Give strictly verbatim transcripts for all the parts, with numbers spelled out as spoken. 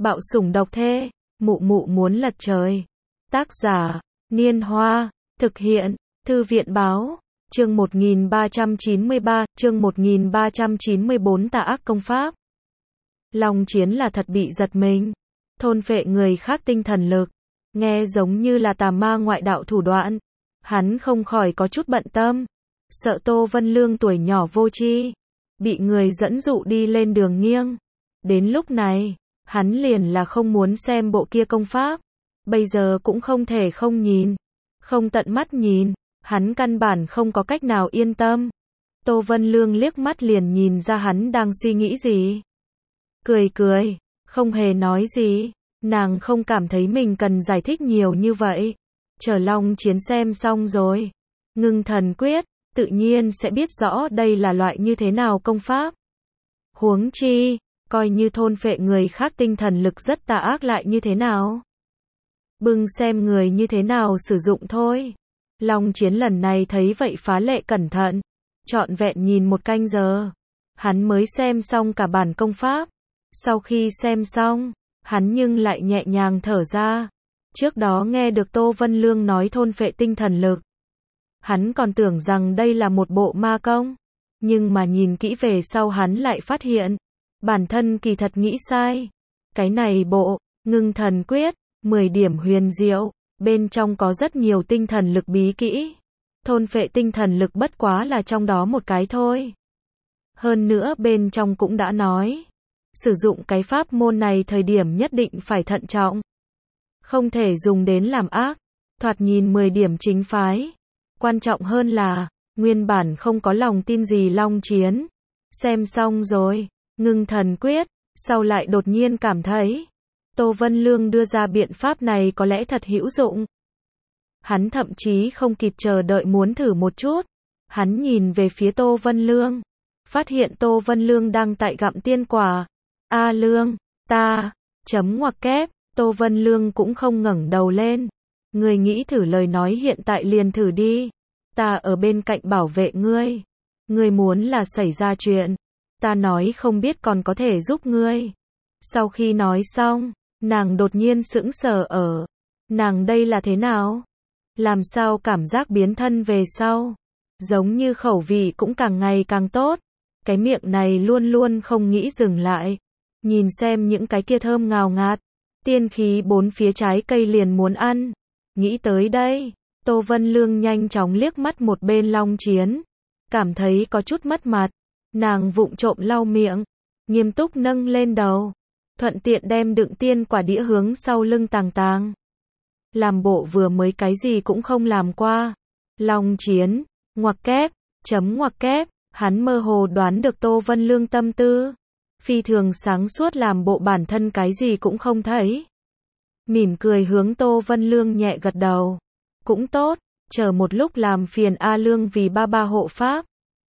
Bạo sủng độc thê, mụ mụ muốn lật trời. Tác giả, Niên Hoa, thực hiện, Thư viện báo, chương một nghìn ba trăm chín mươi ba, chương một nghìn ba trăm chín mươi bốn tà ác công pháp. Long Chiến là thật bị giật mình, thôn phệ người khác tinh thần lực, nghe giống như là tà ma ngoại đạo thủ đoạn. Hắn không khỏi có chút bận tâm, sợ Tô Vân Lương tuổi nhỏ vô tri, bị người dẫn dụ đi lên đường nghiêng. Đến lúc này, hắn liền là không muốn xem bộ kia công pháp, bây giờ cũng không thể không nhìn, không tận mắt nhìn, hắn căn bản không có cách nào yên tâm. Tô Vân Lương liếc mắt liền nhìn ra hắn đang suy nghĩ gì. Cười cười, không hề nói gì, nàng không cảm thấy mình cần giải thích nhiều như vậy. Chờ Long Chiến xem xong rồi, ngưng thần quyết, tự nhiên sẽ biết rõ đây là loại như thế nào công pháp. Huống chi, coi như thôn phệ người khác tinh thần lực rất tà ác lại như thế nào. Bưng xem người như thế nào sử dụng thôi. Long Chiến lần này thấy vậy phá lệ cẩn thận, trọn vẹn nhìn một canh giờ, hắn mới xem xong cả bản công pháp. Sau khi xem xong, hắn nhưng lại nhẹ nhàng thở ra. Trước đó nghe được Tô Vân Lương nói thôn phệ tinh thần lực, hắn còn tưởng rằng đây là một bộ ma công, nhưng mà nhìn kỹ về sau hắn lại phát hiện, bản thân kỳ thật nghĩ sai. Cái này bộ, ngưng thần quyết, mười điểm huyền diệu, bên trong có rất nhiều tinh thần lực bí kỹ. Thôn phệ tinh thần lực bất quá là trong đó một cái thôi. Hơn nữa bên trong cũng đã nói, sử dụng cái pháp môn này thời điểm nhất định phải thận trọng, không thể dùng đến làm ác. Thoạt nhìn mười điểm chính phái. Quan trọng hơn là, nguyên bản không có lòng tin gì Long Chiến. Xem xong rồi, ngưng thần quyết, sau lại đột nhiên cảm thấy, Tô Vân Lương đưa ra biện pháp này có lẽ thật hữu dụng. Hắn thậm chí không kịp chờ đợi muốn thử một chút. Hắn nhìn về phía Tô Vân Lương, phát hiện Tô Vân Lương đang tại gặm tiên quả. A Lương, ta, chấm ngoặc kép, Tô Vân Lương cũng không ngẩng đầu lên. Ngươi nghĩ thử lời nói hiện tại liền thử đi. Ta ở bên cạnh bảo vệ ngươi. Ngươi muốn là xảy ra chuyện, ta nói không biết còn có thể giúp ngươi. Sau khi nói xong, nàng đột nhiên sững sờ ở. Nàng đây là thế nào? Làm sao cảm giác biến thân về sau? Giống như khẩu vị cũng càng ngày càng tốt. Cái miệng này luôn luôn không nghĩ dừng lại. Nhìn xem những cái kia thơm ngào ngạt, tiên khí bốn phía trái cây liền muốn ăn. Nghĩ tới đây, Tô Vân Lương nhanh chóng liếc mắt một bên Long Chiến, cảm thấy có chút mất mặt. Nàng vụng trộm lau miệng, nghiêm túc nâng lên đầu, thuận tiện đem đựng tiên quả đĩa hướng sau lưng tàng tàng. Làm bộ vừa mới cái gì cũng không làm qua. Long Chiến, ngoặc kép, chấm ngoặc kép, hắn mơ hồ đoán được Tô Vân Lương tâm tư. Phi thường sáng suốt làm bộ bản thân cái gì cũng không thấy. Mỉm cười hướng Tô Vân Lương nhẹ gật đầu. Cũng tốt, chờ một lúc làm phiền A Lương vì ba ba hộ pháp.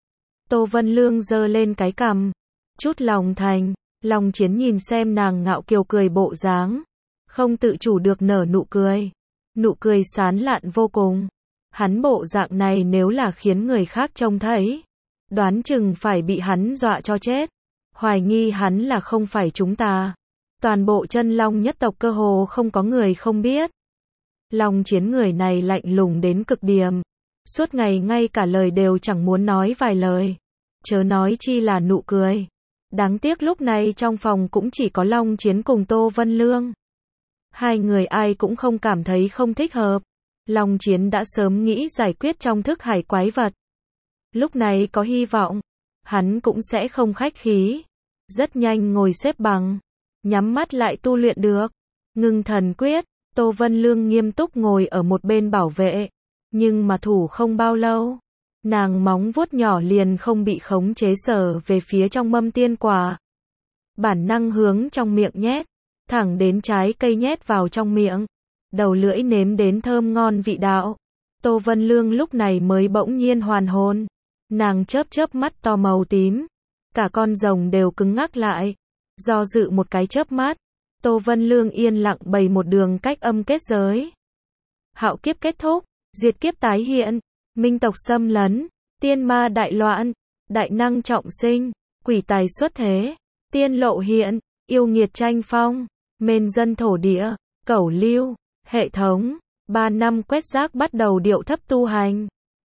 Tô Vân Lương giơ lên cái cằm, chút lòng thành. Long Chiến nhìn xem nàng ngạo kiều cười bộ dáng, không tự chủ được nở nụ cười. Nụ cười sán lạn vô cùng. Hắn bộ dạng này nếu là khiến người khác trông thấy, đoán chừng phải bị hắn dọa cho chết. Hoài nghi hắn là không phải chúng ta. Toàn bộ chân long nhất tộc cơ hồ không có người không biết. Long Chiến người này lạnh lùng đến cực điểm. Suốt ngày ngay cả lời đều chẳng muốn nói vài lời. Chớ nói chi là nụ cười. Đáng tiếc lúc này trong phòng cũng chỉ có Long Chiến cùng Tô Vân Lương. Hai người ai cũng không cảm thấy không thích hợp. Long Chiến đã sớm nghĩ giải quyết trong thức hải quái vật. Lúc này có hy vọng, hắn cũng sẽ không khách khí. Rất nhanh ngồi xếp bằng, nhắm mắt lại tu luyện được. Ngưng thần quyết, Tô Vân Lương nghiêm túc ngồi ở một bên bảo vệ. Nhưng mà thủ không bao lâu, nàng móng vuốt nhỏ liền không bị khống chế sở về phía trong mâm tiên quả. Bản năng hướng trong miệng nhét, thẳng đến trái cây nhét vào trong miệng. Đầu lưỡi nếm đến thơm ngon vị đạo. Tô Vân Lương lúc này mới bỗng nhiên hoàn hồn. Nàng chớp chớp mắt to màu tím. Cả con rồng đều cứng ngắc lại. Do dự một cái chớp mắt, Tô Vân Lương yên lặng bày một đường cách âm kết giới. Hạo kiếp kết thúc, diệt kiếp tái hiện, minh tộc xâm lấn, tiên ma đại loạn, đại năng trọng sinh, quỷ tài xuất thế, tiên lộ hiện, yêu nghiệt tranh phong, Mên dân thổ địa, cẩu lưu, hệ thống, ba năm quét rác bắt đầu điệu thấp tu hành.